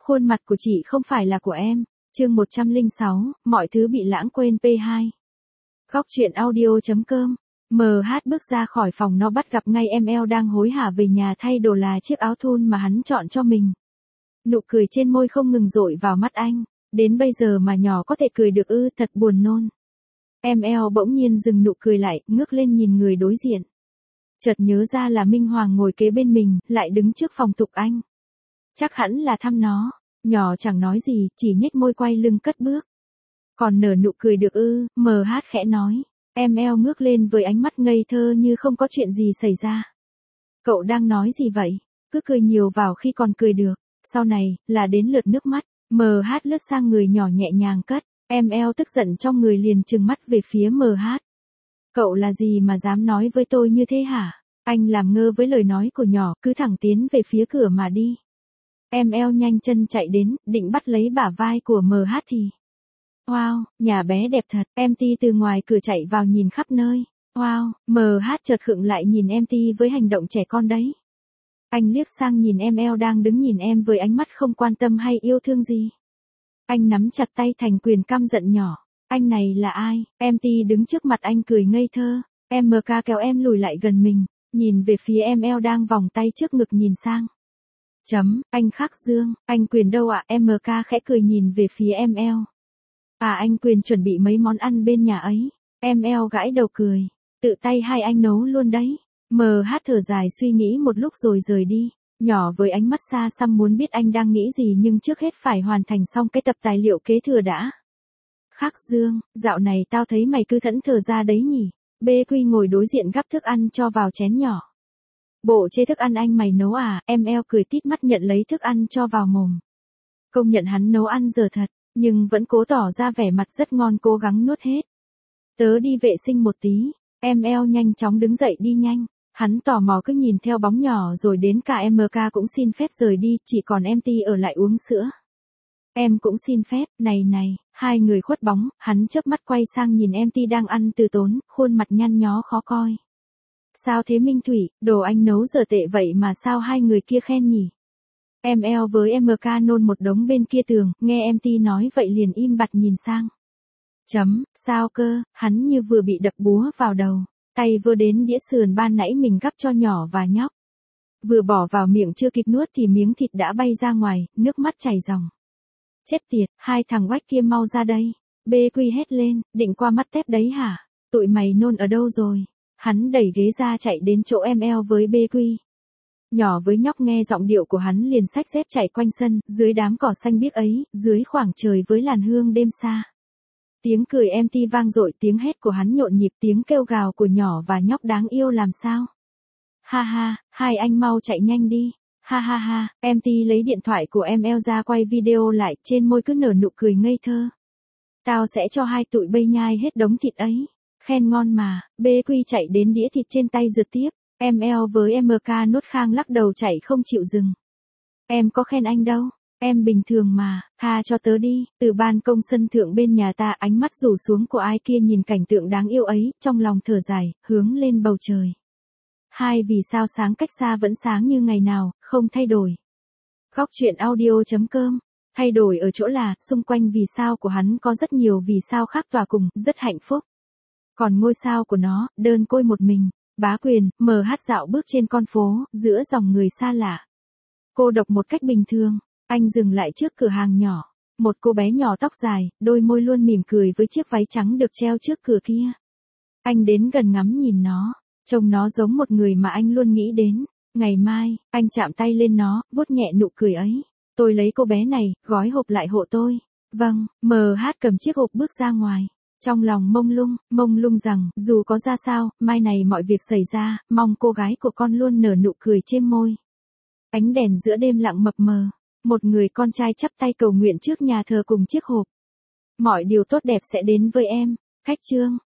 Khuôn mặt của chị không phải là của em. Chương 106, mọi thứ bị lãng quên P2. Góc truyện audio.com. MH bước ra khỏi phòng nó bắt gặp ngay em eo đang hối hả về nhà thay đồ là chiếc áo thun mà hắn chọn cho mình. Nụ cười trên môi không ngừng dội vào mắt anh. Đến bây giờ mà nhỏ có thể cười được ư, thật buồn nôn. Em eo bỗng nhiên dừng nụ cười lại, ngước lên nhìn người đối diện. Chợt nhớ ra là Minh Hoàng ngồi kế bên mình, lại đứng trước phòng Tục Anh. Chắc hẳn là thăm nó. Nhỏ chẳng nói gì, chỉ nhếch môi quay lưng cất bước. Còn nở nụ cười được ư, MH khẽ nói. Em eo ngước lên với ánh mắt ngây thơ như không có chuyện gì xảy ra. Cậu đang nói gì vậy? Cứ cười nhiều vào khi còn cười được. Sau này, là đến lượt nước mắt. MH lướt sang người nhỏ nhẹ nhàng cất. Em eo tức giận trong người liền trừng mắt về phía MH. Cậu là gì mà dám nói với tôi như thế hả? Anh làm ngơ với lời nói của nhỏ, cứ thẳng tiến về phía cửa mà đi. Em eo nhanh chân chạy đến, định bắt lấy bả vai của MH thì. Wow, nhà bé đẹp thật, em Ti từ ngoài cửa chạy vào nhìn khắp nơi. Wow, MH chợt khựng lại nhìn em Ti với hành động trẻ con đấy. Anh liếc sang nhìn em eo đang đứng nhìn em với ánh mắt không quan tâm hay yêu thương gì. Anh nắm chặt tay thành quyền căm giận nhỏ. Anh này là ai? Em Ti đứng trước mặt anh cười ngây thơ. MK kéo em lùi lại gần mình, nhìn về phía em eo đang vòng tay trước ngực nhìn sang. Anh Khắc Dương, anh Quyền đâu ạ? MK khẽ cười nhìn về phía em eo. À, anh Quyền chuẩn bị mấy món ăn bên nhà ấy. Em eo gãi đầu cười. Tự tay hai anh nấu luôn đấy. MH thở dài suy nghĩ một lúc rồi rời đi. Nhỏ với ánh mắt xa xăm muốn biết anh đang nghĩ gì nhưng trước hết phải hoàn thành xong cái tập tài liệu kế thừa đã. Khắc Dương, dạo này tao thấy mày cứ thẫn thờ ra đấy nhỉ. BQ ngồi đối diện gắp thức ăn cho vào chén nhỏ. Bộ chê thức ăn anh mày nấu à? Em eo cười tít mắt nhận lấy thức ăn cho vào mồm. Công nhận hắn nấu ăn dở thật, nhưng vẫn cố tỏ ra vẻ mặt rất ngon, cố gắng nuốt hết. Tớ đi vệ sinh một tí. Em eo nhanh chóng đứng dậy đi nhanh. Hắn tò mò cứ nhìn theo bóng nhỏ rồi đến cả MK cũng xin phép rời đi, chỉ còn em Ti ở lại uống sữa. Em cũng xin phép, này, hai người khuất bóng, hắn chớp mắt quay sang nhìn em Ti đang ăn từ tốn, khuôn mặt nhăn nhó khó coi. Sao thế Minh Thủy, đồ anh nấu dở tệ vậy mà sao hai người kia khen nhỉ? Em eo với MK nôn một đống bên kia tường, nghe em Ti nói vậy liền im bặt nhìn sang. Sao cơ, hắn như vừa bị đập búa vào đầu, tay vừa đến đĩa sườn ban nãy mình gắp cho nhỏ và nhóc. Vừa bỏ vào miệng chưa kịp nuốt thì miếng thịt đã bay ra ngoài, nước mắt chảy ròng. Chết tiệt, hai thằng quách kia mau ra đây. BQ hét lên, định qua mắt tép đấy hả? Tụi mày nôn ở đâu rồi? Hắn đẩy ghế ra chạy đến chỗ em eo với BQ. Nhỏ với nhóc nghe giọng điệu của hắn liền xách dép chạy quanh sân, dưới đám cỏ xanh biếc ấy, dưới khoảng trời với làn hương đêm xa. Tiếng cười em Ti vang dội, tiếng hét của hắn nhộn nhịp, tiếng kêu gào của nhỏ và nhóc đáng yêu làm sao. Ha ha, hai anh mau chạy nhanh đi. Ha ha ha, em Ti lấy điện thoại của em eo ra quay video lại, trên môi cứ nở nụ cười ngây thơ. Tao sẽ cho hai tụi bây nhai hết đống thịt ấy. Khen ngon mà. BQ chạy đến đĩa thịt trên tay giật tiếp. Em eo với MK nốt khang lắc đầu chạy không chịu dừng. Em có khen anh đâu. Em bình thường mà, tha cho tớ đi. Từ ban công sân thượng bên nhà ta, ánh mắt rủ xuống của ai kia nhìn cảnh tượng đáng yêu ấy, trong lòng thở dài, hướng lên bầu trời. Hai vì sao sáng cách xa vẫn sáng như ngày nào, không thay đổi. Góc truyện audio.com. Thay đổi ở chỗ là, xung quanh vì sao của hắn có rất nhiều vì sao khác tỏa cùng, rất hạnh phúc. Còn ngôi sao của nó, đơn côi một mình. Bá Quyền, MH dạo bước trên con phố, giữa dòng người xa lạ. Cô độc một cách bình thường, anh dừng lại trước cửa hàng nhỏ. Một cô bé nhỏ tóc dài, đôi môi luôn mỉm cười với chiếc váy trắng được treo trước cửa kia. Anh đến gần ngắm nhìn nó, trông nó giống một người mà anh luôn nghĩ đến. Ngày mai, anh chạm tay lên nó, vuốt nhẹ nụ cười ấy. Tôi lấy cô bé này, gói hộp lại hộ tôi. Vâng, MH cầm chiếc hộp bước ra ngoài. Trong lòng mông lung rằng, dù có ra sao, mai này mọi việc xảy ra, mong cô gái của con luôn nở nụ cười trên môi. Ánh đèn giữa đêm lặng mập mờ, một người con trai chắp tay cầu nguyện trước nhà thờ cùng chiếc hộp. Mọi điều tốt đẹp sẽ đến với em. Khách chương.